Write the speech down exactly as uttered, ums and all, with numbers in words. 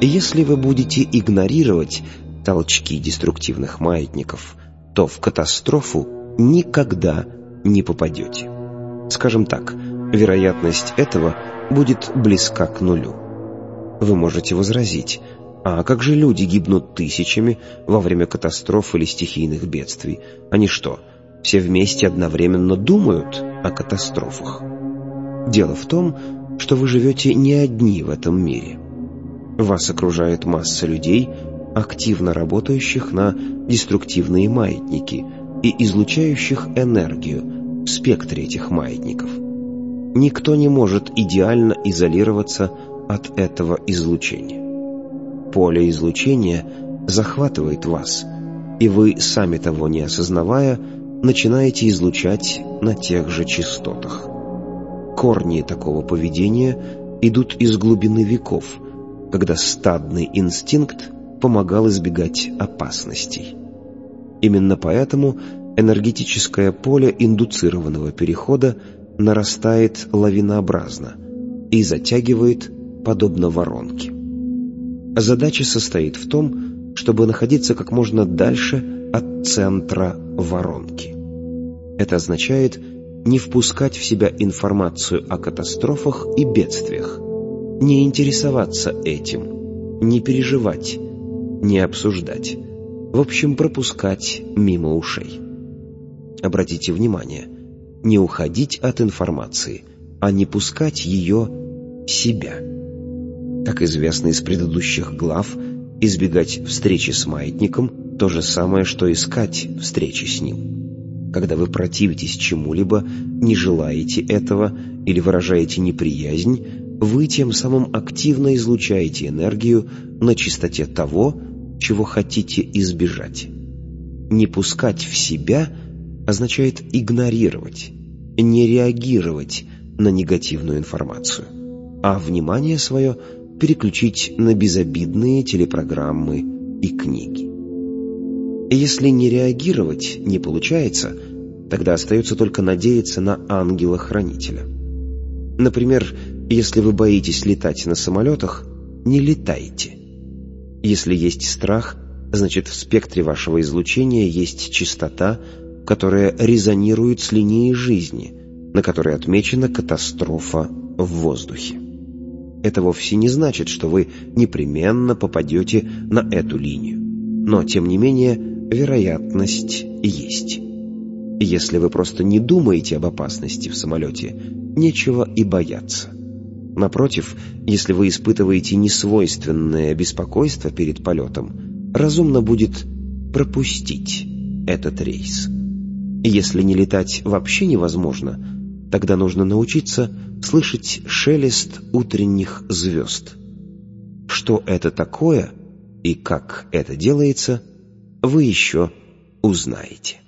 Если вы будете игнорировать толчки деструктивных маятников, то в катастрофу никогда не попадете. Скажем так, вероятность этого будет близка к нулю. Вы можете возразить: а как же люди гибнут тысячами во время катастроф или стихийных бедствий? Они что, все вместе одновременно думают о катастрофах? Дело в том, что вы живете не одни в этом мире. Вас окружает масса людей, активно работающих на деструктивные маятники и излучающих энергию в спектре этих маятников. Никто не может идеально изолироваться от этого излучения. Поле излучения захватывает вас, и вы, сами того не осознавая, начинаете излучать на тех же частотах. Корни такого поведения идут из глубины веков, когда стадный инстинкт помогал избегать опасностей. Именно поэтому энергетическое поле индуцированного перехода нарастает лавинообразно и затягивает, подобно воронке. Задача состоит в том, чтобы находиться как можно дальше от центра воронки. Это означает не впускать в себя информацию о катастрофах и бедствиях, не интересоваться этим, не переживать, не обсуждать, в общем, пропускать мимо ушей. Обратите внимание, не уходить от информации, а не пускать ее в себя. Как известно из предыдущих глав, избегать встречи с маятником – то же самое, что искать встречи с ним. Когда вы противитесь чему-либо, не желаете этого или выражаете неприязнь, вы тем самым активно излучаете энергию на частоте того, чего хотите избежать. Не пускать в себя означает игнорировать, не реагировать на негативную информацию, а внимание свое переключить на безобидные телепрограммы и книги. И если не реагировать не получается, тогда остается только надеяться на ангела-хранителя. Например, если вы боитесь летать на самолетах, не летайте. Если есть страх, значит в спектре вашего излучения есть частота, которая резонирует с линией жизни, на которой отмечена катастрофа в воздухе. Это вовсе не значит, что вы непременно попадете на эту линию, но, тем не менее, вероятность есть. Если вы просто не думаете об опасности в самолете, нечего и бояться. Напротив, если вы испытываете несвойственное беспокойство перед полетом, разумно будет пропустить этот рейс. Если не летать вообще невозможно, тогда нужно научиться слышать шелест утренних звезд. Что это такое и как это делается, вы еще узнаете.